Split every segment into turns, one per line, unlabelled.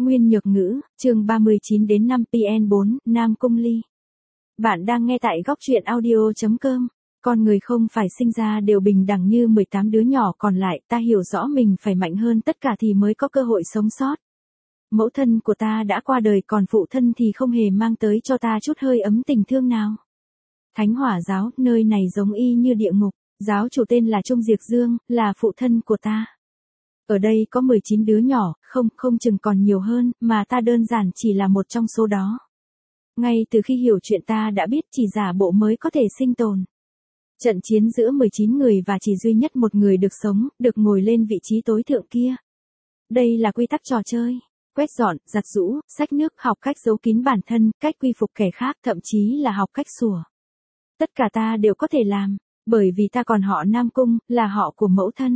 Nguyên Nhược Ngữ, chương 39 đến 5 PN4, Nam Cung Ly. Bạn đang nghe tại góc truyện audio.com. Con người không phải sinh ra đều bình đẳng như 18 đứa nhỏ còn lại, ta hiểu rõ mình phải mạnh hơn tất cả thì mới có cơ hội sống sót. Mẫu thân của ta đã qua đời, còn phụ thân thì không hề mang tới cho ta chút hơi ấm tình thương nào. Thánh Hỏa giáo, nơi này giống y như địa ngục, giáo chủ tên là Trung Diệt Dương, là phụ thân của ta. Ở đây có 19 đứa nhỏ, không chừng còn nhiều hơn, mà ta đơn giản chỉ là một trong số đó. Ngay từ khi hiểu chuyện ta đã biết chỉ giả bộ mới có thể sinh tồn. Trận chiến giữa 19 người và chỉ duy nhất một người được sống, được ngồi lên vị trí tối thượng kia. Đây là quy tắc trò chơi. Quét dọn, giặt giũ, xách nước, học cách giấu kín bản thân, cách quy phục kẻ khác, thậm chí là học cách sủa. Tất cả ta đều có thể làm, bởi vì ta còn họ Nam Cung, là họ của mẫu thân.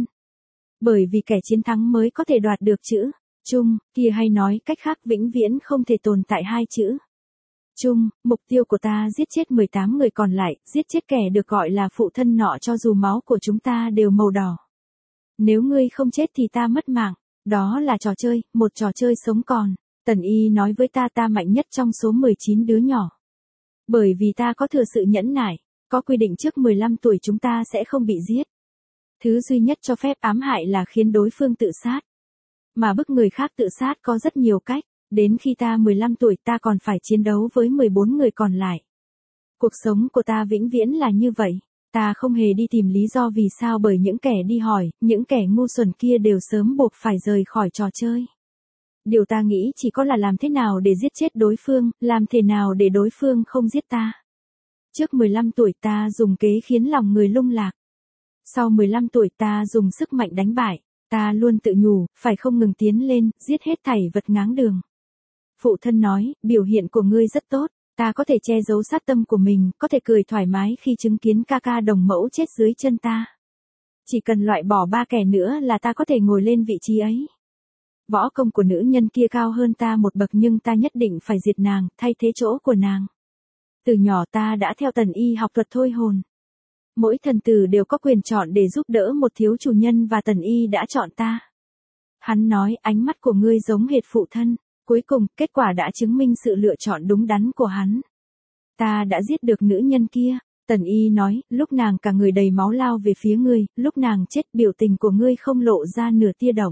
Bởi vì kẻ chiến thắng mới có thể đoạt được chữ Trung, kia hay nói cách khác vĩnh viễn không thể tồn tại hai chữ Trung. Mục tiêu của ta giết chết 18 người còn lại, giết chết kẻ được gọi là phụ thân nọ cho dù máu của chúng ta đều màu đỏ. Nếu ngươi không chết thì ta mất mạng, đó là trò chơi, một trò chơi sống còn. Tần Y nói với ta mạnh nhất trong số 19 đứa nhỏ. Bởi vì ta có thừa sự nhẫn nại, có quy định trước 15 tuổi chúng ta sẽ không bị giết. Thứ duy nhất cho phép ám hại là khiến đối phương tự sát. Mà bức người khác tự sát có rất nhiều cách, đến khi ta 15 tuổi ta còn phải chiến đấu với 14 người còn lại. Cuộc sống của ta vĩnh viễn là như vậy, ta không hề đi tìm lý do vì sao bởi những kẻ đi hỏi, những kẻ ngu xuẩn kia đều sớm buộc phải rời khỏi trò chơi. Điều ta nghĩ chỉ có là làm thế nào để giết chết đối phương, làm thế nào để đối phương không giết ta. Trước 15 tuổi ta dùng kế khiến lòng người lung lạc. Sau 15 tuổi ta dùng sức mạnh đánh bại, ta luôn tự nhủ, phải không ngừng tiến lên, giết hết thảy vật ngáng đường. Phụ thân nói, biểu hiện của ngươi rất tốt, ta có thể che giấu sát tâm của mình, có thể cười thoải mái khi chứng kiến ca ca đồng mẫu chết dưới chân ta. Chỉ cần loại bỏ 3 kẻ nữa là ta có thể ngồi lên vị trí ấy. Võ công của nữ nhân kia cao hơn ta một bậc nhưng ta nhất định phải diệt nàng, thay thế chỗ của nàng. Từ nhỏ ta đã theo Tần Y học thuật thôi hồn. Mỗi thần tử đều có quyền chọn để giúp đỡ một thiếu chủ nhân và Tần Y đã chọn ta. Hắn nói ánh mắt của ngươi giống hệt phụ thân, cuối cùng kết quả đã chứng minh sự lựa chọn đúng đắn của hắn. Ta đã giết được nữ nhân kia, Tần Y nói, lúc nàng cả người đầy máu lao về phía ngươi, lúc nàng chết biểu tình của ngươi không lộ ra nửa tia động.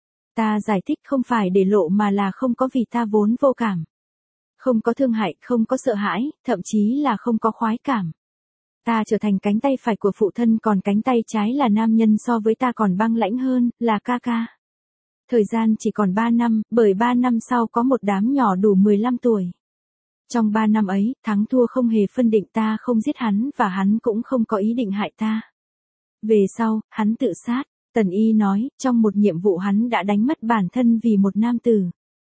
Ta giải thích không phải để lộ mà là không có vì ta vốn vô cảm. Không có thương hại, không có sợ hãi, thậm chí là không có khoái cảm. Ta trở thành cánh tay phải của phụ thân còn cánh tay trái là nam nhân so với ta còn băng lãnh hơn, là ca ca. Thời gian chỉ còn 3 năm, bởi 3 năm sau có một đám nhỏ đủ 15 tuổi. Trong 3 năm ấy, thắng thua không hề phân định, ta không giết hắn và hắn cũng không có ý định hại ta. Về sau, hắn tự sát, Tần Y nói, trong một nhiệm vụ hắn đã đánh mất bản thân vì một nam tử.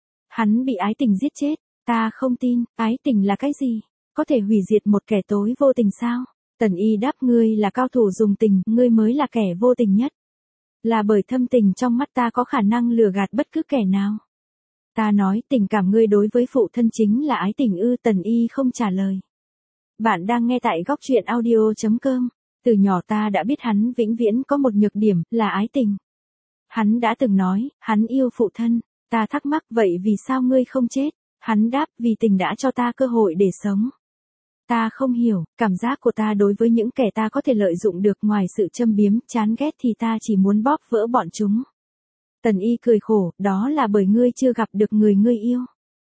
Hắn bị ái tình giết chết, ta không tin, ái tình là cái gì? Có thể hủy diệt một kẻ tối vô tình sao? Tần Y đáp, ngươi là cao thủ dùng tình, ngươi mới là kẻ vô tình nhất. Là bởi thâm tình trong mắt ta có khả năng lừa gạt bất cứ kẻ nào. Ta nói, tình cảm ngươi đối với phụ thân chính là ái tình ư? Tần Y không trả lời. Bạn đang nghe tại góc truyện audio.com. Từ nhỏ ta đã biết hắn vĩnh viễn có một nhược điểm, là ái tình. Hắn đã từng nói, hắn yêu phụ thân. Ta thắc mắc, vậy vì sao ngươi không chết? Hắn đáp, vì tình đã cho ta cơ hội để sống. Ta không hiểu, cảm giác của ta đối với những kẻ ta có thể lợi dụng được ngoài sự châm biếm, chán ghét thì ta chỉ muốn bóp vỡ bọn chúng. Tần Y cười khổ, đó là bởi ngươi chưa gặp được người ngươi yêu.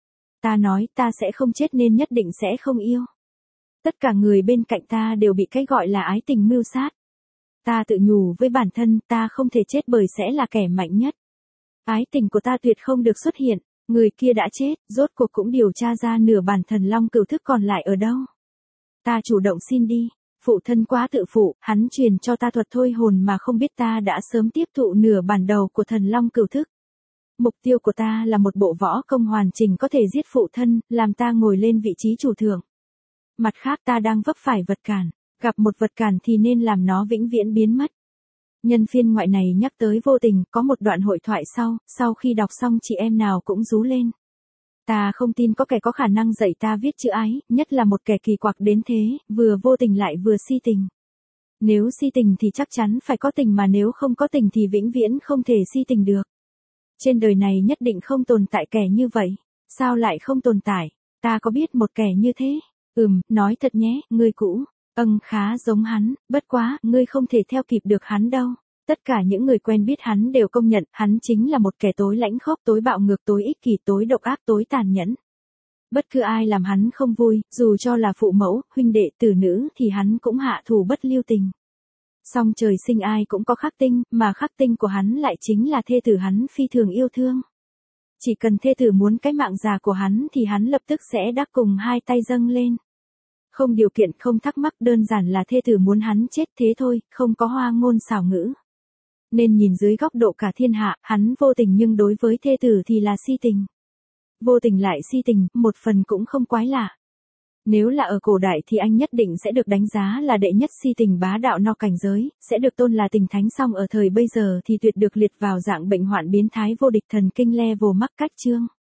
Ta nói, ta sẽ không chết nên nhất định sẽ không yêu. Tất cả người bên cạnh ta đều bị cái gọi là ái tình mưu sát. Ta tự nhủ với bản thân, ta không thể chết bởi sẽ là kẻ mạnh nhất. Ái tình của ta tuyệt không được xuất hiện, người kia đã chết, rốt cuộc cũng điều tra ra nửa bản thần long cửu thức còn lại ở đâu. Ta chủ động xin đi, phụ thân quá tự phụ, hắn truyền cho ta thuật thôi hồn mà không biết ta đã sớm tiếp thụ nửa bản đầu của thần long cửu thức. Mục tiêu của ta là một bộ võ công hoàn chỉnh có thể giết phụ thân, làm ta ngồi lên vị trí chủ thượng. Mặt khác ta đang vấp phải vật cản, gặp một vật cản thì nên làm nó vĩnh viễn biến mất. Nhân phiên ngoại này nhắc tới vô tình, có một đoạn hội thoại sau khi đọc xong chị em nào cũng rú lên. Ta không tin có kẻ có khả năng dạy ta viết chữ ái, nhất là một kẻ kỳ quặc đến thế, vừa vô tình lại vừa si tình. Nếu si tình thì chắc chắn phải có tình mà nếu không có tình thì vĩnh viễn không thể si tình được. Trên đời này nhất định không tồn tại kẻ như vậy. Sao lại không tồn tại? Ta có biết một kẻ như thế. Nói thật nhé, ngươi cũ. Khá giống hắn, bất quá, ngươi không thể theo kịp được hắn đâu. Tất cả những người quen biết hắn đều công nhận, hắn chính là một kẻ tối lãnh khốc, tối bạo ngược, tối ích kỷ, tối độc ác, tối tàn nhẫn. Bất cứ ai làm hắn không vui, dù cho là phụ mẫu, huynh đệ, tử nữ thì hắn cũng hạ thủ bất lưu tình. Song trời sinh ai cũng có khắc tinh, mà khắc tinh của hắn lại chính là thê tử hắn phi thường yêu thương. Chỉ cần thê tử muốn cái mạng già của hắn thì hắn lập tức sẽ đắc cùng hai tay dâng lên. Không điều kiện, không thắc mắc, đơn giản là thê tử muốn hắn chết thế thôi, không có hoa ngôn xảo ngữ. Nên nhìn dưới góc độ cả thiên hạ, hắn vô tình nhưng đối với thê tử thì là si tình. Vô tình lại si tình, một phần cũng không quái lạ. Nếu là ở cổ đại thì anh nhất định sẽ được đánh giá là đệ nhất si tình bá đạo no cảnh giới, sẽ được tôn là tình thánh, song ở thời bây giờ thì tuyệt được liệt vào dạng bệnh hoạn biến thái vô địch thần kinh level mắc cách chương.